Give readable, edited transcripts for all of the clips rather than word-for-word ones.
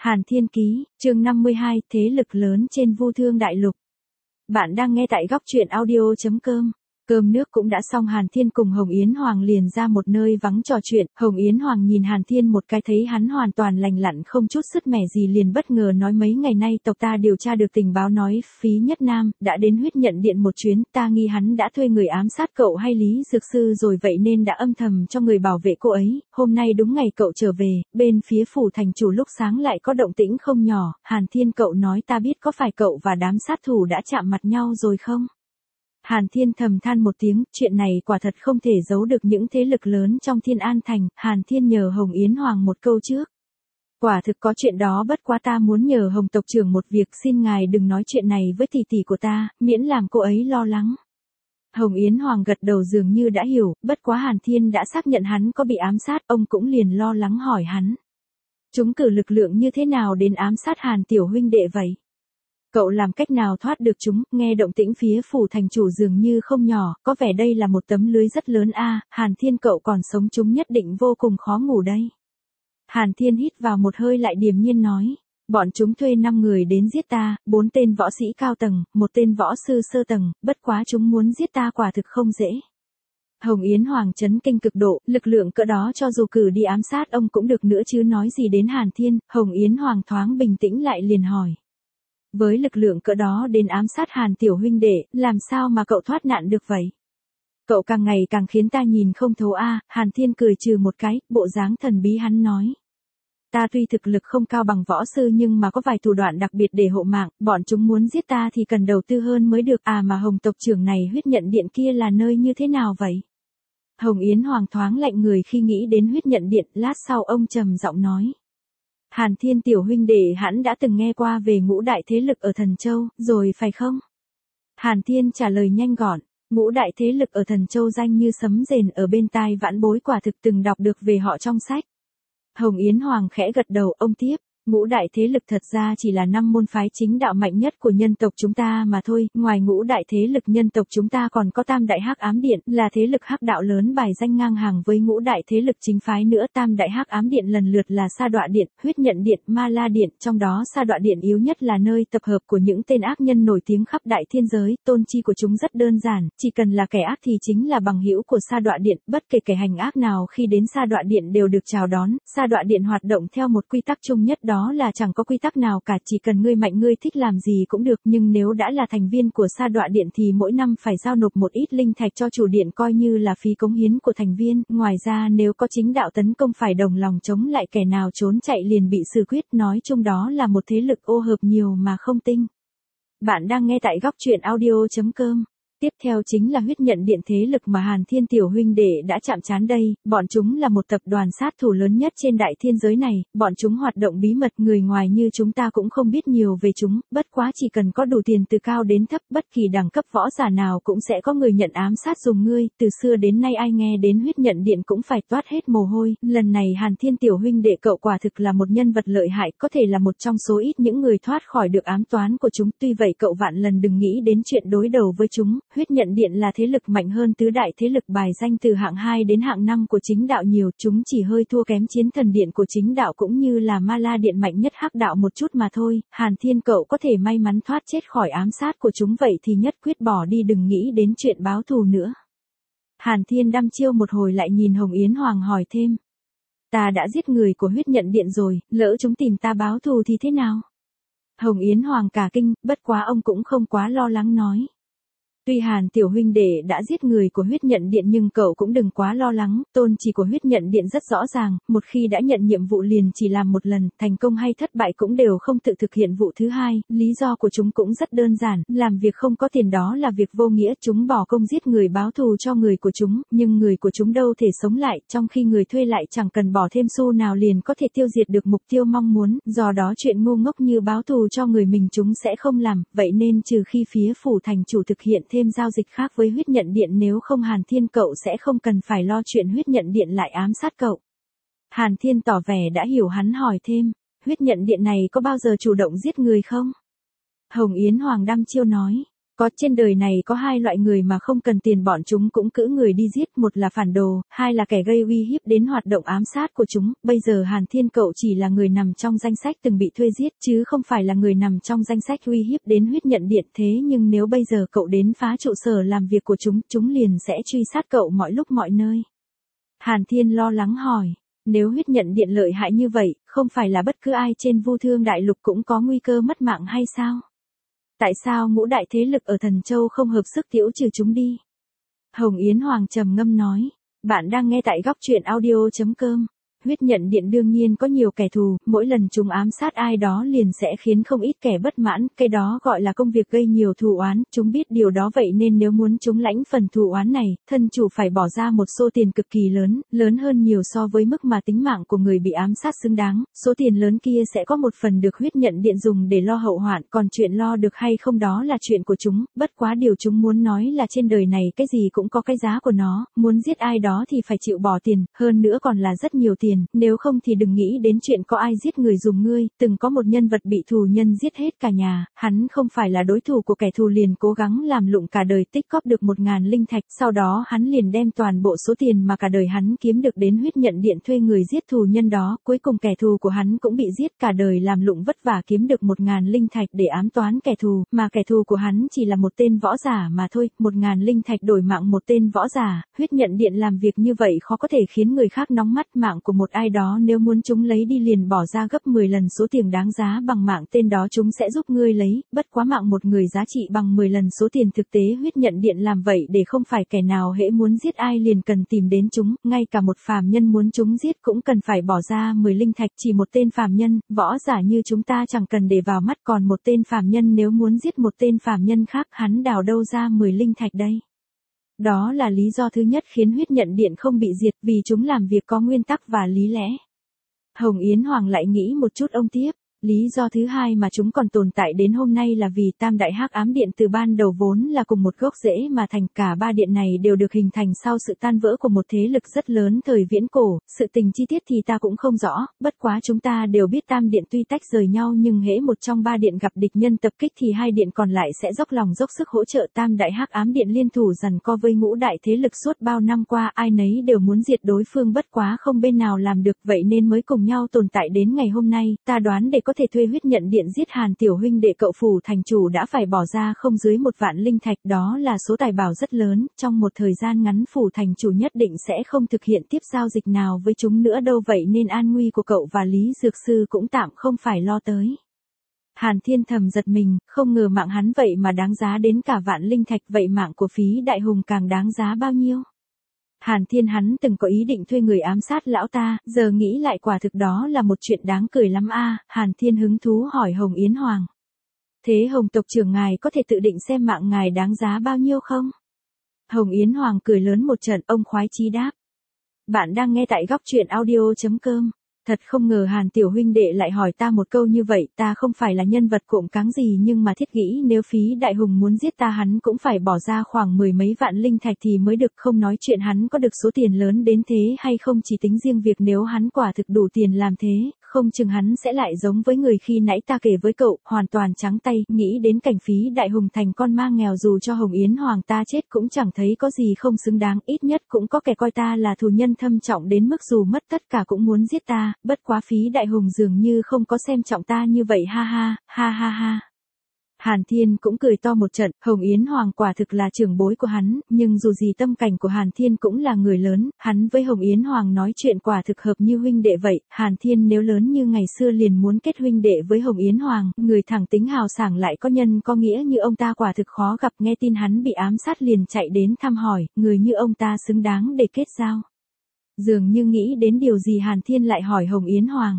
Hàn Thiên Ký, chương 52, thế lực lớn trên Vu Thương Đại Lục. Bạn đang nghe tại góc truyện audio.com. Cơm nước cũng đã xong, Hàn Thiên cùng Hồng Yến Hoàng liền ra một nơi vắng trò chuyện. Hồng Yến Hoàng nhìn Hàn Thiên một cái, thấy hắn hoàn toàn lành lặn không chút sứt mẻ gì, liền bất ngờ nói: mấy ngày nay tộc ta điều tra được tình báo nói Phí Nhất Nam đã đến Huyết Nhận Điện một chuyến, ta nghi hắn đã thuê người ám sát cậu hay Lý Dược Sư rồi, vậy nên đã âm thầm cho người bảo vệ cô ấy. Hôm nay đúng ngày cậu trở về, bên phía phủ thành chủ lúc sáng lại có động tĩnh không nhỏ. Hàn Thiên, cậu nói ta biết, có phải cậu và đám sát thủ đã chạm mặt nhau rồi không? Hàn Thiên thầm than một tiếng, chuyện này quả thật không thể giấu được những thế lực lớn trong Thiên An Thành. Hàn Thiên nhờ Hồng Yến Hoàng một câu trước. Quả thực có chuyện đó, bất quá ta muốn nhờ Hồng tộc trưởng một việc, xin ngài đừng nói chuyện này với tỷ tỷ của ta, miễn làm cô ấy lo lắng. Hồng Yến Hoàng gật đầu dường như đã hiểu, bất quá Hàn Thiên đã xác nhận hắn có bị ám sát, ông cũng liền lo lắng hỏi hắn. Chúng cử lực lượng như thế nào đến ám sát Hàn tiểu huynh đệ vậy? Cậu làm cách nào thoát được chúng? Nghe động tĩnh phía phủ thành chủ dường như không nhỏ, có vẻ đây là một tấm lưới rất lớn a. Hàn Thiên, cậu còn sống, chúng nhất định vô cùng khó ngủ đây. Hàn Thiên hít vào một hơi lại điềm nhiên nói, bọn chúng thuê 5 người đến giết ta, 4 tên võ sĩ cao tầng, 1 tên võ sư sơ tầng, bất quá chúng muốn giết ta quả thực không dễ. Hồng Yến Hoàng chấn kinh cực độ, lực lượng cỡ đó cho dù cử đi ám sát ông cũng được nữa chứ nói gì đến Hàn Thiên. Hồng Yến Hoàng thoáng bình tĩnh lại liền hỏi. Với lực lượng cỡ đó đến ám sát Hàn tiểu huynh đệ, làm sao mà cậu thoát nạn được vậy? Cậu càng ngày càng khiến ta nhìn không thấu a. Hàn Thiên cười trừ một cái, bộ dáng thần bí hắn nói. Ta tuy thực lực không cao bằng võ sư nhưng mà có vài thủ đoạn đặc biệt để hộ mạng, bọn chúng muốn giết ta thì cần đầu tư hơn mới được. À mà Hồng tộc trưởng này, Huyết Nhận Điện kia là nơi như thế nào vậy? Hồng Yến Hoàng thoáng lạnh người khi nghĩ đến Huyết Nhận Điện, lát sau ông trầm giọng nói. Hàn Thiên tiểu huynh đệ hẳn đã từng nghe qua về ngũ đại thế lực ở Thần Châu, rồi phải không? Hàn Thiên trả lời nhanh gọn, ngũ đại thế lực ở Thần Châu danh như sấm rền ở bên tai vãn bối, quả thực từng đọc được về họ trong sách. Hồng Yến Hoàng khẽ gật đầu, ông tiếp. Ngũ đại thế lực thật ra chỉ là 5 môn phái chính đạo mạnh nhất của nhân tộc chúng ta mà thôi. Ngoài ngũ đại thế lực nhân tộc chúng ta còn có Tam đại Hắc Ám Điện, là thế lực hắc đạo lớn bài danh ngang hàng với ngũ đại thế lực chính phái nữa. Tam đại Hắc Ám Điện lần lượt là Sa Đọa Điện, Huyết Nhận Điện, Ma La Điện, trong đó Sa Đọa Điện yếu nhất, là nơi tập hợp của những tên ác nhân nổi tiếng khắp đại thiên giới. Tôn chi của chúng rất đơn giản, chỉ cần là kẻ ác thì chính là bằng hữu của Sa Đọa Điện, bất kể kẻ hành ác nào khi đến Sa Đọa Điện đều được chào đón. Sa Đọa Điện hoạt động theo một quy tắc chung nhất, đó là chẳng có quy tắc nào cả, chỉ cần ngươi mạnh, ngươi thích làm gì cũng được, nhưng nếu đã là thành viên của Sa Đọa Điện thì mỗi năm phải giao nộp một ít linh thạch cho chủ điện coi như là phí cống hiến của thành viên. Ngoài ra nếu có chính đạo tấn công phải đồng lòng chống lại, kẻ nào trốn chạy liền bị xử quyết. Nói chung đó là một thế lực ô hợp nhiều mà không tinh. Bạn đang nghe tại góc truyện audio.com. Tiếp theo chính là Huyết Nhận Điện, thế lực mà Hàn Thiên tiểu huynh đệ đã chạm trán đây. Bọn chúng là một tập đoàn sát thủ lớn nhất trên đại thiên giới này, bọn chúng hoạt động bí mật, người ngoài như chúng ta cũng không biết nhiều về chúng, bất quá chỉ cần có đủ tiền từ cao đến thấp, bất kỳ đẳng cấp võ giả nào cũng sẽ có người nhận ám sát dùng ngươi. Từ xưa đến nay ai nghe đến Huyết Nhận Điện cũng phải toát hết mồ hôi. Lần này Hàn Thiên tiểu huynh đệ cậu quả thực là một nhân vật lợi hại, có thể là một trong số ít những người thoát khỏi được ám toán của chúng. Tuy vậy cậu vạn lần đừng nghĩ đến chuyện đối đầu với chúng. Huyết Nhận Điện là thế lực mạnh hơn tứ đại thế lực bài danh từ hạng 2 đến hạng 5 của chính đạo nhiều, chúng chỉ hơi thua kém Chiến Thần Điện của chính đạo cũng như là Ma La Điện mạnh nhất hắc đạo một chút mà thôi. Hàn Thiên, cậu có thể may mắn thoát chết khỏi ám sát của chúng vậy thì nhất quyết bỏ đi, đừng nghĩ đến chuyện báo thù nữa. Hàn Thiên đăm chiêu một hồi lại nhìn Hồng Yến Hoàng hỏi thêm. Ta đã giết người của Huyết Nhận Điện rồi, lỡ chúng tìm ta báo thù thì thế nào? Hồng Yến Hoàng cả kinh, bất quá ông cũng không quá lo lắng nói. Tuy Hàn tiểu huynh đệ đã giết người của Huyết Nhận Điện nhưng cậu cũng đừng quá lo lắng, tôn chỉ của Huyết Nhận Điện rất rõ ràng, một khi đã nhận nhiệm vụ liền chỉ làm một lần, thành công hay thất bại cũng đều không tự thực hiện vụ thứ hai. Lý do của chúng cũng rất đơn giản, làm việc không có tiền đó là việc vô nghĩa, chúng bỏ công giết người báo thù cho người của chúng, nhưng người của chúng đâu thể sống lại, trong khi người thuê lại chẳng cần bỏ thêm xu nào liền có thể tiêu diệt được mục tiêu mong muốn, do đó chuyện ngu ngốc như báo thù cho người mình chúng sẽ không làm, vậy nên trừ khi phía phủ thành chủ thực hiện thêm giao dịch khác với Huyết Nhận Điện, nếu không Hàn Thiên cậu sẽ không cần phải lo chuyện Huyết Nhận Điện lại ám sát cậu. Hàn Thiên tỏ vẻ đã hiểu, hắn hỏi thêm, Huyết Nhận Điện này có bao giờ chủ động giết người không? Hồng Yến Hoàng đăm chiêu nói, Có trên đời này có hai loại người mà không cần tiền bọn chúng cũng cữ người đi giết, một là phản đồ, hai là kẻ gây uy hiếp đến hoạt động ám sát của chúng. Bây giờ Hàn Thiên cậu chỉ là người nằm trong danh sách từng bị thuê giết, chứ không phải là người nằm trong danh sách uy hiếp đến huyết nhận điện. Thế nhưng nếu bây giờ cậu đến phá trụ sở làm việc của chúng liền sẽ truy sát cậu mọi lúc mọi nơi. Hàn Thiên lo lắng hỏi, nếu huyết nhận điện lợi hại như vậy, không phải là bất cứ ai trên Vu Thương Đại Lục cũng có nguy cơ mất mạng hay sao? Tại sao ngũ đại thế lực ở Thần Châu không hợp sức tiễu trừ chúng đi? Hồng Yến Hoàng trầm ngâm nói, bạn đang nghe tại góc truyện audio.com. Huyết nhận điện đương nhiên có nhiều kẻ thù, mỗi lần chúng ám sát ai đó liền sẽ khiến không ít kẻ bất mãn, cái đó gọi là công việc gây nhiều thù oán, chúng biết điều đó vậy nên nếu muốn chúng lãnh phần thù oán này, thân chủ phải bỏ ra một số tiền cực kỳ lớn, lớn hơn nhiều so với mức mà tính mạng của người bị ám sát xứng đáng, số tiền lớn kia sẽ có một phần được huyết nhận điện dùng để lo hậu hoạn, còn chuyện lo được hay không đó là chuyện của chúng, bất quá điều chúng muốn nói là trên đời này cái gì cũng có cái giá của nó, muốn giết ai đó thì phải chịu bỏ tiền, hơn nữa còn là rất nhiều tiền. Nếu không thì đừng nghĩ đến chuyện có ai giết người dùng ngươi, từng có một nhân vật bị thù nhân giết hết cả nhà, hắn không phải là đối thủ của kẻ thù liền cố gắng làm lụng cả đời tích cóp được 1000 linh thạch, sau đó hắn liền đem toàn bộ số tiền mà cả đời hắn kiếm được đến huyết nhận điện thuê người giết thù nhân đó, cuối cùng kẻ thù của hắn cũng bị giết, cả đời làm lụng vất vả kiếm được 1000 linh thạch để ám toán kẻ thù, mà kẻ thù của hắn chỉ là một tên võ giả mà thôi, 1000 linh thạch đổi mạng một tên võ giả, huyết nhận điện làm việc như vậy khó có thể khiến người khác nóng mắt, mạng của một ai đó nếu muốn chúng lấy đi liền bỏ ra gấp 10 lần số tiền đáng giá bằng mạng tên đó chúng sẽ giúp ngươi lấy, bất quá mạng một người giá trị bằng 10 lần số tiền thực tế huyết nhận điện làm vậy để không phải kẻ nào hễ muốn giết ai liền cần tìm đến chúng, ngay cả một phàm nhân muốn chúng giết cũng cần phải bỏ ra 10 linh thạch, chỉ một tên phàm nhân, võ giả như chúng ta chẳng cần để vào mắt, còn một tên phàm nhân nếu muốn giết một tên phàm nhân khác hắn đào đâu ra 10 linh thạch đây. Đó là lý do thứ nhất khiến huyết nhận điện không bị diệt, vì chúng làm việc có nguyên tắc và lý lẽ. Hồng Yến Hoàng lại nghĩ một chút ông tiếp, lý do thứ hai mà chúng còn tồn tại đến hôm nay là vì Tam Đại Hắc Ám Điện từ ban đầu vốn là cùng một gốc rễ mà thành, cả ba điện này đều được hình thành sau sự tan vỡ của một thế lực rất lớn thời viễn cổ, sự tình chi tiết thì ta cũng không rõ, bất quá chúng ta đều biết Tam Điện tuy tách rời nhau nhưng hễ một trong ba điện gặp địch nhân tập kích thì hai điện còn lại sẽ dốc lòng dốc sức hỗ trợ. Tam Đại Hắc Ám Điện liên thủ giằng co với ngũ đại thế lực suốt bao năm qua, ai nấy đều muốn diệt đối phương, bất quá không bên nào làm được, vậy nên mới cùng nhau tồn tại đến ngày hôm nay. Ta đoán để có thể thuê huyết nhận điện giết Hàn tiểu huynh đệ cậu, phủ thành chủ đã phải bỏ ra không dưới 1 vạn linh thạch, đó là số tài bảo rất lớn, trong một thời gian ngắn phủ thành chủ nhất định sẽ không thực hiện tiếp giao dịch nào với chúng nữa đâu, vậy nên an nguy của cậu và Lý Dược Sư cũng tạm không phải lo tới. Hàn Thiên thầm giật mình, không ngờ mạng hắn vậy mà đáng giá đến cả vạn linh thạch, vậy mạng của Phí Đại Hùng càng đáng giá bao nhiêu? Hàn Thiên hắn từng có ý định thuê người ám sát lão ta, giờ nghĩ lại quả thực đó là một chuyện đáng cười lắm a. Hàn Thiên hứng thú hỏi Hồng Yến Hoàng. Thế Hồng tộc trưởng ngài có thể tự định xem mạng ngài đáng giá bao nhiêu không? Hồng Yến Hoàng cười lớn một trận, ông khoái chí đáp. Bạn đang nghe tại góc truyện audio.com. Thật không ngờ Hàn tiểu huynh đệ lại hỏi ta một câu như vậy, ta không phải là nhân vật cộm cáng gì nhưng mà thiết nghĩ nếu Phí Đại Hùng muốn giết ta hắn cũng phải bỏ ra khoảng 10 mấy vạn linh thạch thì mới được, không nói chuyện hắn có được số tiền lớn đến thế hay không, chỉ tính riêng việc nếu hắn quả thực đủ tiền làm thế, không chừng hắn sẽ lại giống với người khi nãy ta kể với cậu, hoàn toàn trắng tay, nghĩ đến cảnh Phí Đại Hùng thành con ma nghèo dù cho Hồng Yến Hoàng ta chết cũng chẳng thấy có gì không xứng đáng, ít nhất cũng có kẻ coi ta là thù nhân thâm trọng đến mức dù mất tất cả cũng muốn giết ta, bất quá Phí Đại Hùng dường như không có xem trọng ta như vậy, ha ha, ha ha ha. Hàn Thiên cũng cười to một trận, Hồng Yến Hoàng quả thực là trưởng bối của hắn, nhưng dù gì tâm cảnh của Hàn Thiên cũng là người lớn, hắn với Hồng Yến Hoàng nói chuyện quả thực hợp như huynh đệ vậy, Hàn Thiên nếu lớn như ngày xưa liền muốn kết huynh đệ với Hồng Yến Hoàng, người thẳng tính hào sảng lại có nhân có nghĩa như ông ta quả thực khó gặp, nghe tin hắn bị ám sát liền chạy đến thăm hỏi, người như ông ta xứng đáng để kết giao. Dường như nghĩ đến điều gì Hàn Thiên lại hỏi Hồng Yến Hoàng.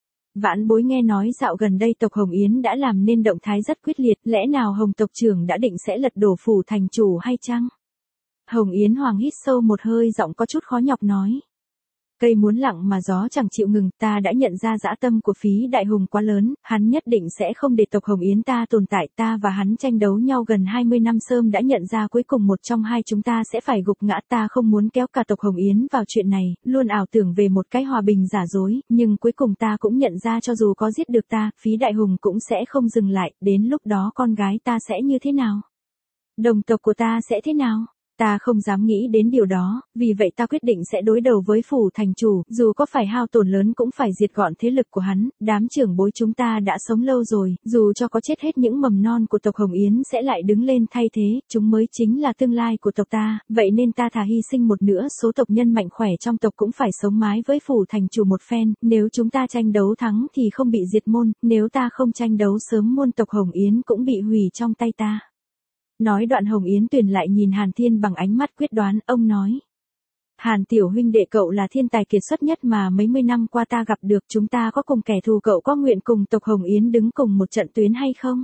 Vãn bối nghe nói dạo gần đây tộc Hồng Yến đã làm nên động thái rất quyết liệt, lẽ nào Hồng tộc trưởng đã định sẽ lật đổ phủ thành chủ hay chăng? Hồng Yến Hoàng hít sâu một hơi, giọng có chút khó nhọc nói. Cây muốn lặng mà gió chẳng chịu ngừng, ta đã nhận ra dã tâm của Phí Đại Hùng quá lớn, hắn nhất định sẽ không để tộc Hồng Yến ta tồn tại, ta và hắn tranh đấu nhau gần 20 năm sớm đã nhận ra cuối cùng một trong hai chúng ta sẽ phải gục ngã, ta không muốn kéo cả tộc Hồng Yến vào chuyện này, luôn ảo tưởng về một cái hòa bình giả dối, nhưng cuối cùng ta cũng nhận ra cho dù có giết được ta, Phí Đại Hùng cũng sẽ không dừng lại, đến lúc đó con gái ta sẽ như thế nào? Đồng tộc của ta sẽ thế nào? Ta không dám nghĩ đến điều đó, vì vậy ta quyết định sẽ đối đầu với phủ thành chủ, dù có phải hao tổn lớn cũng phải diệt gọn thế lực của hắn, đám trưởng bối chúng ta đã sống lâu rồi, dù cho có chết hết những mầm non của tộc Hồng Yến sẽ lại đứng lên thay thế, chúng mới chính là tương lai của tộc ta, vậy nên ta thà hy sinh một nửa số tộc nhân mạnh khỏe trong tộc cũng phải sống mái với phủ thành chủ một phen, nếu chúng ta tranh đấu thắng thì không bị diệt môn, nếu ta không tranh đấu sớm môn tộc Hồng Yến cũng bị hủy trong tay ta. Nói đoạn Hồng Yến Tuyền lại nhìn Hàn Thiên bằng ánh mắt quyết đoán, ông nói. Hàn tiểu huynh đệ cậu là thiên tài kiệt xuất nhất mà mấy mươi năm qua ta gặp được, chúng ta có cùng kẻ thù, cậu có nguyện cùng tộc Hồng Yến đứng cùng một trận tuyến hay không?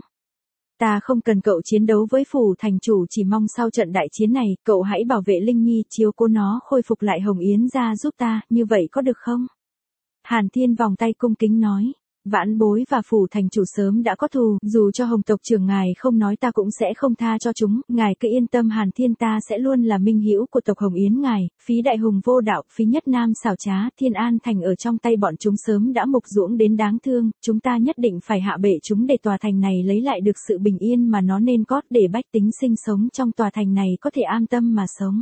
Ta không cần cậu chiến đấu với phủ thành chủ, chỉ mong sau trận đại chiến này, cậu hãy bảo vệ Linh Nhi, chiếu cố nó khôi phục lại Hồng Yến ra giúp ta, như vậy có được không? Hàn Thiên vòng tay cung kính nói. Vãn bối và phủ thành chủ sớm đã có thù, dù cho Hồng tộc trưởng ngài không nói ta cũng sẽ không tha cho chúng, ngài cứ yên tâm, Hàn Thiên ta sẽ luôn là minh hữu của tộc Hồng Yến ngài. Phí đại hùng vô đạo, Phí Nhất Nam xảo trá, Thiên An thành ở trong tay bọn chúng sớm đã mục ruỗng đến đáng thương, chúng ta nhất định phải hạ bệ chúng để tòa thành này lấy lại được sự bình yên mà nó nên có, để bách tính sinh sống trong tòa thành này có thể an tâm mà sống.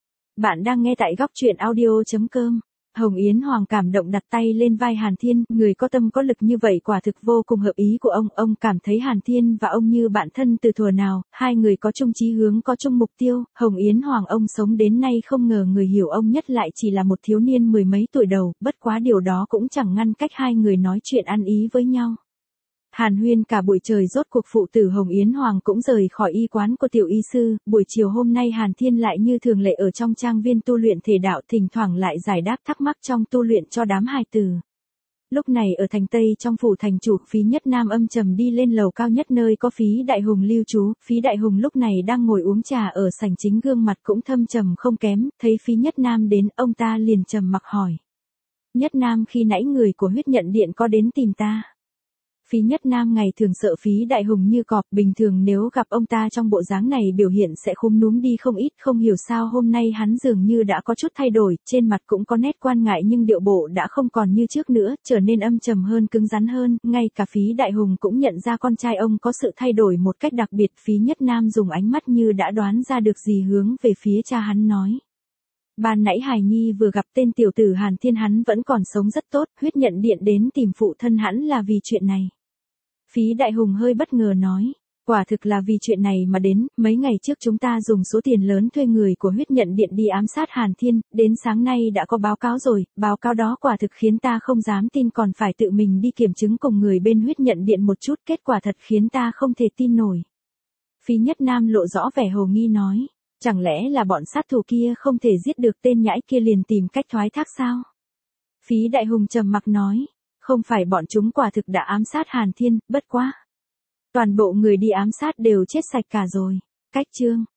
Bạn đang nghe tại góc truyện audio.com. Hồng Yến Hoàng cảm động đặt tay lên vai Hàn Thiên, người có tâm có lực như vậy quả thực vô cùng hợp ý của ông cảm thấy Hàn Thiên và ông như bạn thân từ thuở nào, hai người có chung chí hướng, có chung mục tiêu. Hồng Yến Hoàng ông sống đến nay không ngờ người hiểu ông nhất lại chỉ là một thiếu niên mười mấy tuổi đầu, bất quá điều đó cũng chẳng ngăn cách hai người nói chuyện ăn ý với nhau. Hàn huyên cả buổi trời, rốt cuộc phụ tử Hồng Yến Hoàng cũng rời khỏi y quán của tiểu y sư, buổi chiều hôm nay Hàn Thiên lại như thường lệ ở trong trang viên tu luyện thể đạo, thỉnh thoảng lại giải đáp thắc mắc trong tu luyện cho đám hài tử. Lúc này ở thành Tây trong phủ thành chủ, Phí Nhất Nam âm trầm đi lên lầu cao nhất nơi có Phí Đại Hùng lưu trú. Phí Đại Hùng lúc này đang ngồi uống trà ở sảnh chính, gương mặt cũng thâm trầm không kém, thấy Phí Nhất Nam đến, ông ta liền trầm mặc hỏi. Nhất Nam, khi nãy người của huyết nhận điện có đến tìm ta? Phí Nhất Nam ngày thường sợ Phí Đại Hùng như cọp, bình thường nếu gặp ông ta trong bộ dáng này biểu hiện sẽ khúm núm đi không ít, không hiểu sao hôm nay hắn dường như đã có chút thay đổi, trên mặt cũng có nét quan ngại nhưng điệu bộ đã không còn như trước nữa, trở nên âm trầm hơn, cứng rắn hơn, ngay cả Phí Đại Hùng cũng nhận ra con trai ông có sự thay đổi một cách đặc biệt. Phí Nhất Nam dùng ánh mắt như đã đoán ra được gì hướng về phía cha hắn nói. Ban nãy Hải Nhi vừa gặp tên tiểu tử Hàn Thiên, hắn vẫn còn sống rất tốt, huyết nhận điện đến tìm phụ thân hắn là vì chuyện này. Phí Đại Hùng hơi bất ngờ nói, quả thực là vì chuyện này mà đến, mấy ngày trước chúng ta dùng số tiền lớn thuê người của huyết nhận điện đi ám sát Hàn Thiên, đến sáng nay đã có báo cáo rồi, báo cáo đó quả thực khiến ta không dám tin, còn phải tự mình đi kiểm chứng cùng người bên huyết nhận điện một chút, kết quả thật khiến ta không thể tin nổi. Phí Nhất Nam lộ rõ vẻ hồ nghi nói, chẳng lẽ là bọn sát thủ kia không thể giết được tên nhãi kia liền tìm cách thoái thác sao? Phí Đại Hùng trầm mặc nói, không phải, bọn chúng quả thực đã ám sát Hàn Thiên, bất quá toàn bộ người đi ám sát đều chết sạch cả rồi. Cách chương